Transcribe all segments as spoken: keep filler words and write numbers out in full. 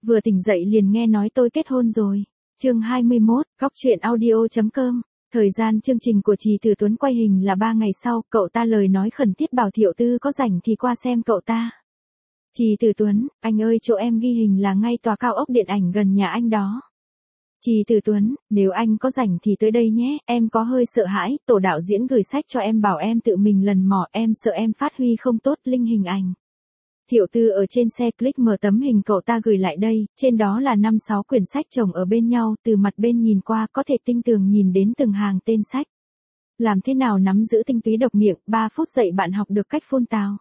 Vừa tỉnh dậy liền nghe nói tôi kết hôn rồi. Chương hai mươi mốt, góc truyện audio.com. Thời gian chương trình của Trì Tử Tuấn quay hình là ba ngày sau, cậu ta lời nói khẩn thiết bảo Thiệu Tư có rảnh thì qua xem cậu ta. Trì Tử Tuấn, anh ơi chỗ em ghi hình là ngay tòa cao ốc điện ảnh gần nhà anh đó. Trì Tử Tuấn, nếu anh có rảnh thì tới đây nhé, em có hơi sợ hãi, tổ đạo diễn gửi sách cho em bảo em tự mình lần mò, em sợ em phát huy không tốt linh hình ảnh. Thiệu Tư ở trên xe click mở tấm hình cậu ta gửi lại đây, trên đó là năm sáu quyển sách chồng ở bên nhau, từ mặt bên nhìn qua có thể tinh tường nhìn đến từng hàng tên sách. Làm thế nào nắm giữ tinh túy độc miệng, ba phút dạy bạn học được cách phun tào.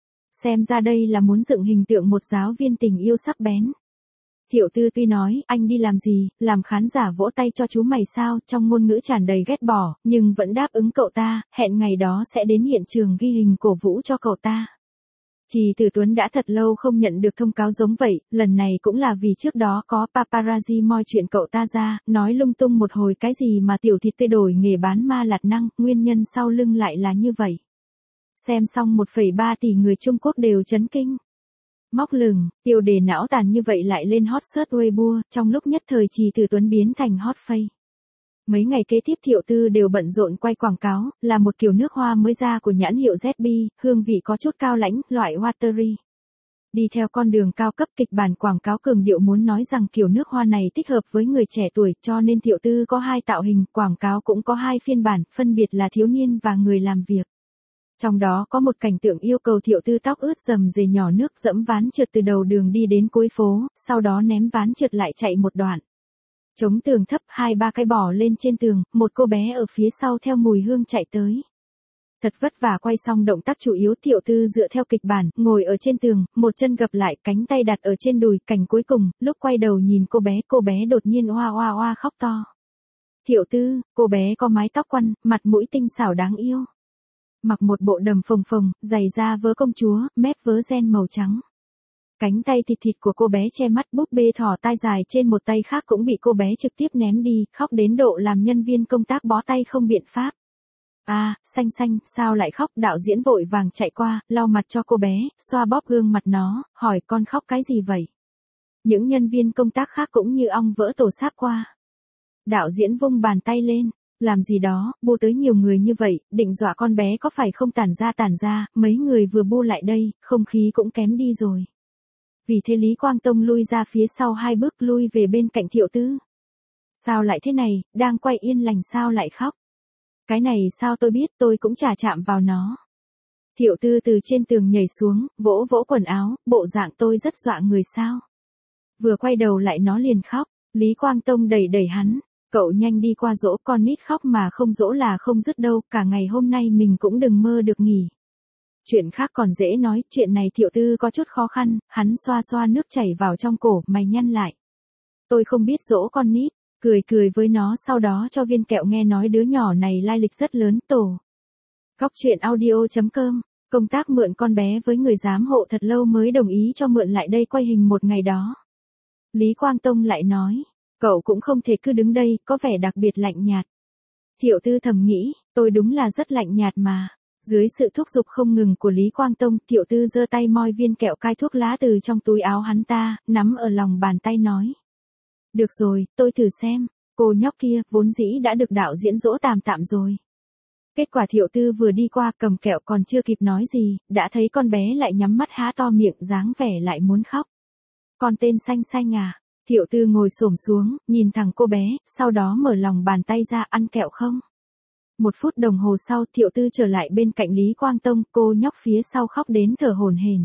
Xem ra đây là muốn dựng hình tượng một giáo viên tình yêu sắc bén. Thiệu Tư tuy nói, anh đi làm gì, làm khán giả vỗ tay cho chú mày sao, trong ngôn ngữ tràn đầy ghét bỏ, nhưng vẫn đáp ứng cậu ta, hẹn ngày đó sẽ đến hiện trường ghi hình cổ vũ cho cậu ta. Trì Tử Tuấn đã thật lâu không nhận được thông cáo giống vậy, lần này cũng là vì trước đó có paparazzi moi chuyện cậu ta ra, nói lung tung một hồi cái gì mà tiểu thịt tươi đổi nghề bán ma lạt năng, nguyên nhân sau lưng lại là như vậy. Xem xong một phẩy ba tỷ người Trung Quốc đều chấn kinh. Móc lửng, tiêu đề não tàn như vậy lại lên hot search Weibo, trong lúc nhất thời Trì Tử Tuấn biến thành hot face. Mấy ngày kế tiếp Thiệu Tư đều bận rộn quay quảng cáo, là một kiểu nước hoa mới ra của nhãn hiệu Z B, hương vị có chút cao lãnh, loại watery. Đi theo con đường cao cấp, kịch bản quảng cáo cường điệu muốn nói rằng kiểu nước hoa này thích hợp với người trẻ tuổi, cho nên Thiệu Tư có hai tạo hình, quảng cáo cũng có hai phiên bản, phân biệt là thiếu niên và người làm việc. Trong đó có một cảnh tượng yêu cầu Thiệu Tư tóc ướt dầm dề nhỏ nước dẫm ván trượt từ đầu đường đi đến cuối phố, sau đó ném ván trượt lại chạy một đoạn. Chống tường thấp, hai ba cái bò lên trên tường, một cô bé ở phía sau theo mùi hương chạy tới. Thật vất vả quay xong động tác chủ yếu, Thiệu Tư dựa theo kịch bản, ngồi ở trên tường, một chân gập lại, cánh tay đặt ở trên đùi, cảnh cuối cùng, lúc quay đầu nhìn cô bé, cô bé đột nhiên oa oa oa khóc to. Thiệu Tư, cô bé có mái tóc quăn, mặt mũi tinh xảo đáng yêu. Mặc một bộ đầm phồng phồng, giày da vớ công chúa, mép vớ ren màu trắng. Cánh tay thịt thịt của cô bé che mắt, búp bê thỏ tai dài trên một tay khác cũng bị cô bé trực tiếp ném đi, khóc đến độ làm nhân viên công tác bó tay không biện pháp. À, xanh xanh, sao lại khóc, đạo diễn vội vàng chạy qua, lau mặt cho cô bé, xoa bóp gương mặt nó, hỏi con khóc cái gì vậy? Những nhân viên công tác khác cũng như ong vỡ tổ sáp qua. Đạo diễn vung bàn tay lên. Làm gì đó, bu tới nhiều người như vậy, định dọa con bé có phải không, tản ra tản ra, mấy người vừa bu lại đây, không khí cũng kém đi rồi. Vì thế Lý Quang Tông lui ra phía sau hai bước, lui về bên cạnh Thiệu Tư. Sao lại thế này, đang quay yên lành sao lại khóc? Cái này sao tôi biết, tôi cũng chả chạm vào nó. Thiệu Tư từ trên tường nhảy xuống, vỗ vỗ quần áo, bộ dạng tôi rất dọa người sao. Vừa quay đầu lại nó liền khóc, Lý Quang Tông đẩy đẩy hắn. Cậu nhanh đi qua dỗ, con nít khóc mà không dỗ là không dứt đâu, cả ngày hôm nay mình cũng đừng mơ được nghỉ. Chuyện khác còn dễ nói, chuyện này Thiệu Tư có chút khó khăn, hắn xoa xoa nước chảy vào trong cổ, mày nhăn lại. Tôi không biết dỗ con nít, cười cười với nó, sau đó cho viên kẹo nghe nói đứa nhỏ này lai lịch rất lớn, tổ. Góc truyện audio.com, công tác mượn con bé với người giám hộ thật lâu mới đồng ý cho mượn lại đây quay hình một ngày đó. Lý Quang Tông lại nói. Cậu cũng không thể cứ đứng đây, có vẻ đặc biệt lạnh nhạt. Thiệu Tư thầm nghĩ, tôi đúng là rất lạnh nhạt mà. Dưới sự thúc giục không ngừng của Lý Quang Tông, Thiệu Tư giơ tay moi viên kẹo cai thuốc lá từ trong túi áo hắn ta, nắm ở lòng bàn tay nói. Được rồi, tôi thử xem, cô nhóc kia, vốn dĩ đã được đạo diễn dỗ tạm tạm rồi. Kết quả Thiệu Tư vừa đi qua cầm kẹo còn chưa kịp nói gì, đã thấy con bé lại nhắm mắt há to miệng, dáng vẻ lại muốn khóc. Con tên xanh xanh à? Thiệu Tư ngồi xổm xuống, nhìn thẳng cô bé, sau đó mở lòng bàn tay ra, ăn kẹo không? Một phút đồng hồ sau, Thiệu Tư trở lại bên cạnh Lý Quang Tông, cô nhóc phía sau khóc đến thở hổn hển.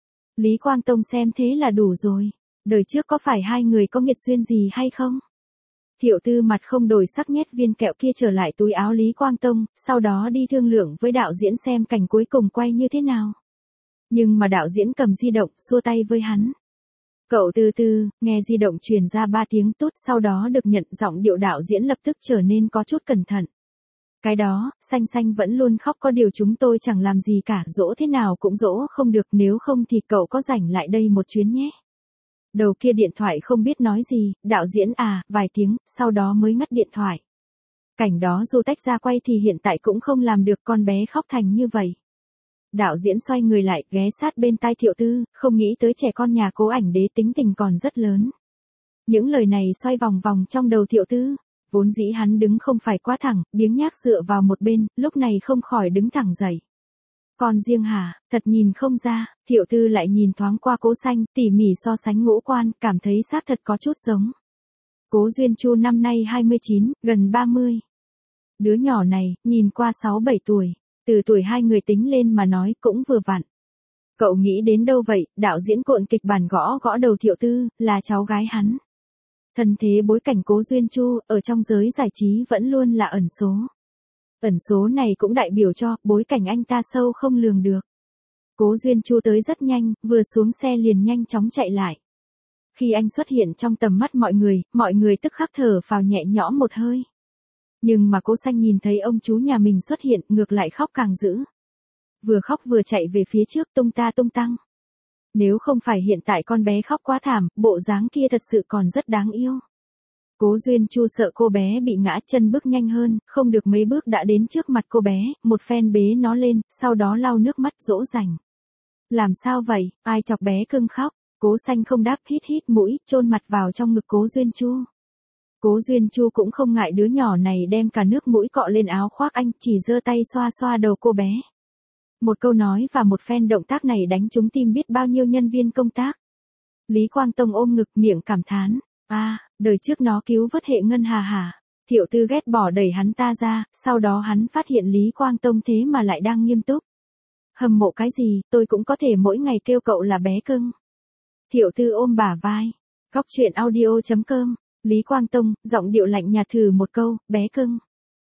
Lý Quang Tông xem thế là đủ rồi. Đời trước có phải hai người có nghiệt duyên gì hay không? Thiệu Tư mặt không đổi sắc nhét viên kẹo kia trở lại túi áo Lý Quang Tông, sau đó đi thương lượng với đạo diễn xem cảnh cuối cùng quay như thế nào. Nhưng mà đạo diễn cầm di động, xua tay với hắn. Cậu từ từ, nghe di động truyền ra ba tiếng tút, sau đó được nhận, giọng điệu đạo diễn lập tức trở nên có chút cẩn thận. Cái đó, xanh xanh vẫn luôn khóc, có điều chúng tôi chẳng làm gì cả, dỗ thế nào cũng dỗ không được, nếu không thì cậu có rảnh lại đây một chuyến nhé. Đầu kia điện thoại không biết nói gì, đạo diễn à, vài tiếng, sau đó mới ngắt điện thoại. Cảnh đó dù tách ra quay thì hiện tại cũng không làm được, con bé khóc thành như vậy. Đạo diễn xoay người lại, ghé sát bên tai Thiệu Tư, không nghĩ tới trẻ con nhà Cố Ảnh Đế tính tình còn rất lớn. Những lời này xoay vòng vòng trong đầu Thiệu Tư, vốn dĩ hắn đứng không phải quá thẳng, biếng nhác dựa vào một bên, lúc này không khỏi đứng thẳng dậy. Con riêng hả, thật nhìn không ra, Thiệu Tư lại nhìn thoáng qua Cố Xanh, tỉ mỉ so sánh ngũ quan, cảm thấy xác thật có chút giống. Cố Duyên Chu năm nay hai mươi chín, gần ba mươi. Đứa nhỏ này, nhìn qua sáu bảy tuổi, từ tuổi hai người tính lên mà nói cũng vừa vặn. Cậu nghĩ đến đâu vậy, đạo diễn cuộn kịch bản gõ gõ đầu Thiệu Tư, là cháu gái hắn. Thân thế bối cảnh Cố Duyên Chu, ở trong giới giải trí vẫn luôn là ẩn số. Ẩn số này cũng đại biểu cho, bối cảnh anh ta sâu không lường được. Cố Duyên Chu tới rất nhanh, vừa xuống xe liền nhanh chóng chạy lại. Khi anh xuất hiện trong tầm mắt mọi người, mọi người tức khắc thở phào nhẹ nhõm một hơi. Nhưng mà Cố Xanh nhìn thấy ông chú nhà mình xuất hiện, ngược lại khóc càng dữ. Vừa khóc vừa chạy về phía trước tung ta tung tăng. Nếu không phải hiện tại con bé khóc quá thảm, bộ dáng kia thật sự còn rất đáng yêu. Cố Duyên Chu sợ cô bé bị ngã, chân bước nhanh hơn, không được mấy bước đã đến trước mặt cô bé, một phen bế nó lên, sau đó lau nước mắt dỗ dành. Làm sao vậy, ai chọc bé cưng khóc? Cố Xanh không đáp, hít hít mũi, chôn mặt vào trong ngực Cố Duyên Chu. Cố Duyên Chu cũng không ngại đứa nhỏ này đem cả nước mũi cọ lên áo khoác anh, chỉ giơ tay xoa xoa đầu cô bé. Một câu nói và một phen động tác này đánh trúng tim biết bao nhiêu nhân viên công tác. Lý Quang Tông ôm ngực miệng cảm thán, a, à, đời trước nó cứu vớt hệ ngân hà hả? Thiệu Tư ghét bỏ đẩy hắn ta ra, sau đó hắn phát hiện Lý Quang Tông thế mà lại đang nghiêm túc. Hâm mộ cái gì, tôi cũng có thể mỗi ngày kêu cậu là bé cưng. Thiệu Tư ôm bả vai. Góc truyện audio chấm com. Lý Quang Tông, giọng điệu lạnh nhạt thử một câu, bé cưng.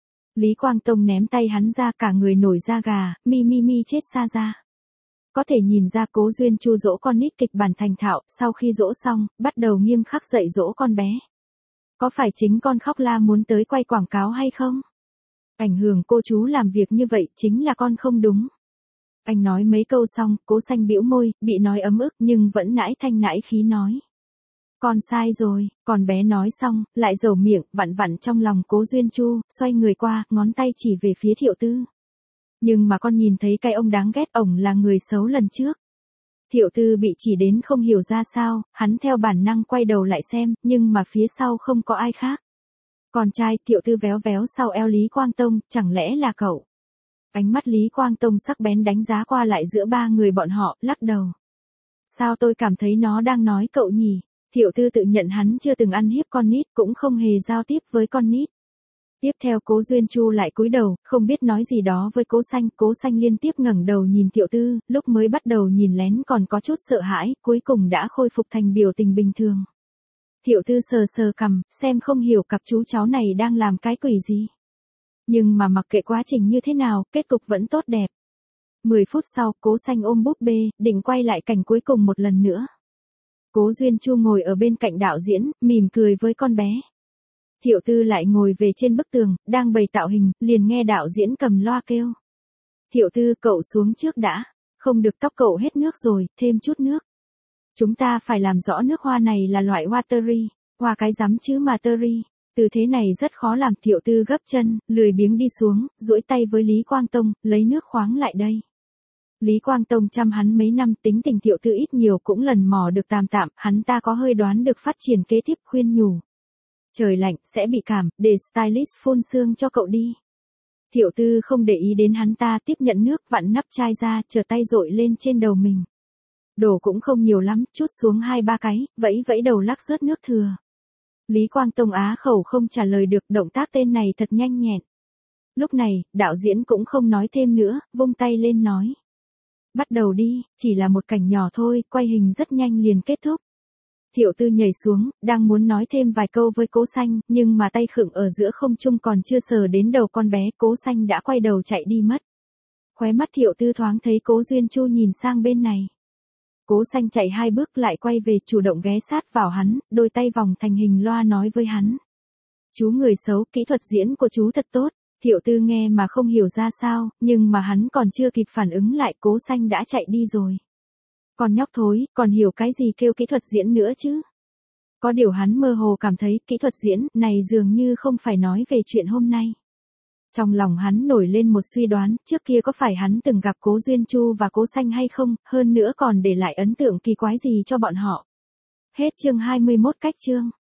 Lý Quang Tông ném tay hắn ra, cả người nổi da gà, mi mi mi chết xa ra. Có thể nhìn ra Cố Duyên Chu dỗ con nít kịch bản thành thạo, sau khi dỗ xong, bắt đầu nghiêm khắc dạy dỗ con bé. Có phải chính con khóc la muốn tới quay quảng cáo hay không? Ảnh hưởng cô chú làm việc như vậy chính là con không đúng. Anh nói mấy câu xong, Cố Xanh bĩu môi, bị nói ấm ức nhưng vẫn nãi thanh nãi khí nói. Con sai rồi, còn bé nói xong, lại dầu miệng, vặn vặn trong lòng Cố Duyên Chu, xoay người qua, ngón tay chỉ về phía Thiệu Tư. Nhưng mà con nhìn thấy cái ông đáng ghét, ổng là người xấu lần trước. Thiệu Tư bị chỉ đến không hiểu ra sao, hắn theo bản năng quay đầu lại xem, nhưng mà phía sau không có ai khác. Con trai, Thiệu Tư véo véo sau eo Lý Quang Tông, chẳng lẽ là cậu? Ánh mắt Lý Quang Tông sắc bén đánh giá qua lại giữa ba người bọn họ, lắc đầu. Sao tôi cảm thấy nó đang nói cậu nhỉ? Thiệu Tư tự nhận hắn chưa từng ăn hiếp con nít, cũng không hề giao tiếp với con nít. Tiếp theo Cố Duyên Chu lại cúi đầu, không biết nói gì đó với Cố Xanh, Cố Xanh liên tiếp ngẩng đầu nhìn Thiệu Tư, lúc mới bắt đầu nhìn lén còn có chút sợ hãi, cuối cùng đã khôi phục thành biểu tình bình thường. Thiệu Tư sờ sờ cằm, xem không hiểu cặp chú cháu này đang làm cái quỷ gì. Nhưng mà mặc kệ quá trình như thế nào, kết cục vẫn tốt đẹp. mười phút sau, Cố Xanh ôm búp bê, định quay lại cảnh cuối cùng một lần nữa. Cố Duyên Chu ngồi ở bên cạnh đạo diễn, mỉm cười với con bé. Thiệu Tư lại ngồi về trên bức tường, đang bày tạo hình, liền nghe đạo diễn cầm loa kêu. Thiệu Tư, cậu xuống trước đã. Không được, tóc cậu hết nước rồi, thêm chút nước. Chúng ta phải làm rõ nước hoa này là loại hoa teri. Hoa cái rắm chứ mà teri. Tư thế này rất khó làm. Thiệu Tư gấp chân, lười biếng đi xuống, duỗi tay với Lý Quang Tông, lấy nước khoáng lại đây. Lý Quang Tông chăm hắn mấy năm, tính tình Thiệu Tư ít nhiều cũng lần mò được tạm tạm, hắn ta có hơi đoán được phát triển kế tiếp, khuyên nhủ. Trời lạnh, sẽ bị cảm, để stylist phun sương cho cậu đi. Thiệu Tư không để ý đến hắn ta, tiếp nhận nước, vặn nắp chai ra, trở tay dội lên trên đầu mình. Đổ cũng không nhiều lắm, chút xuống hai ba cái, vẫy vẫy đầu lắc rớt nước thừa. Lý Quang Tông á khẩu không trả lời được, động tác tên này thật nhanh nhẹn. Lúc này, đạo diễn cũng không nói thêm nữa, vung tay lên nói. Bắt đầu đi, chỉ là một cảnh nhỏ thôi, quay hình rất nhanh liền kết thúc. Thiệu Tư nhảy xuống, đang muốn nói thêm vài câu với Cố Xanh, nhưng mà tay khựng ở giữa không trung còn chưa sờ đến đầu con bé, Cố Xanh đã quay đầu chạy đi mất. Khóe mắt Thiệu Tư thoáng thấy Cố Duyên Chu nhìn sang bên này. Cố Xanh chạy hai bước lại quay về, chủ động ghé sát vào hắn, đôi tay vòng thành hình loa nói với hắn. Chú người xấu, kỹ thuật diễn của chú thật tốt. Thiệu Tư nghe mà không hiểu ra sao, nhưng mà hắn còn chưa kịp phản ứng lại, Cố Xanh đã chạy đi rồi. Còn nhóc thối, còn hiểu cái gì kêu kỹ thuật diễn nữa chứ? Có điều hắn mơ hồ cảm thấy kỹ thuật diễn này dường như không phải nói về chuyện hôm nay. Trong lòng hắn nổi lên một suy đoán, trước kia có phải hắn từng gặp Cố Duyên Chu và Cố Xanh hay không, hơn nữa còn để lại ấn tượng kỳ quái gì cho bọn họ. Hết chương hai mươi mốt cách chương.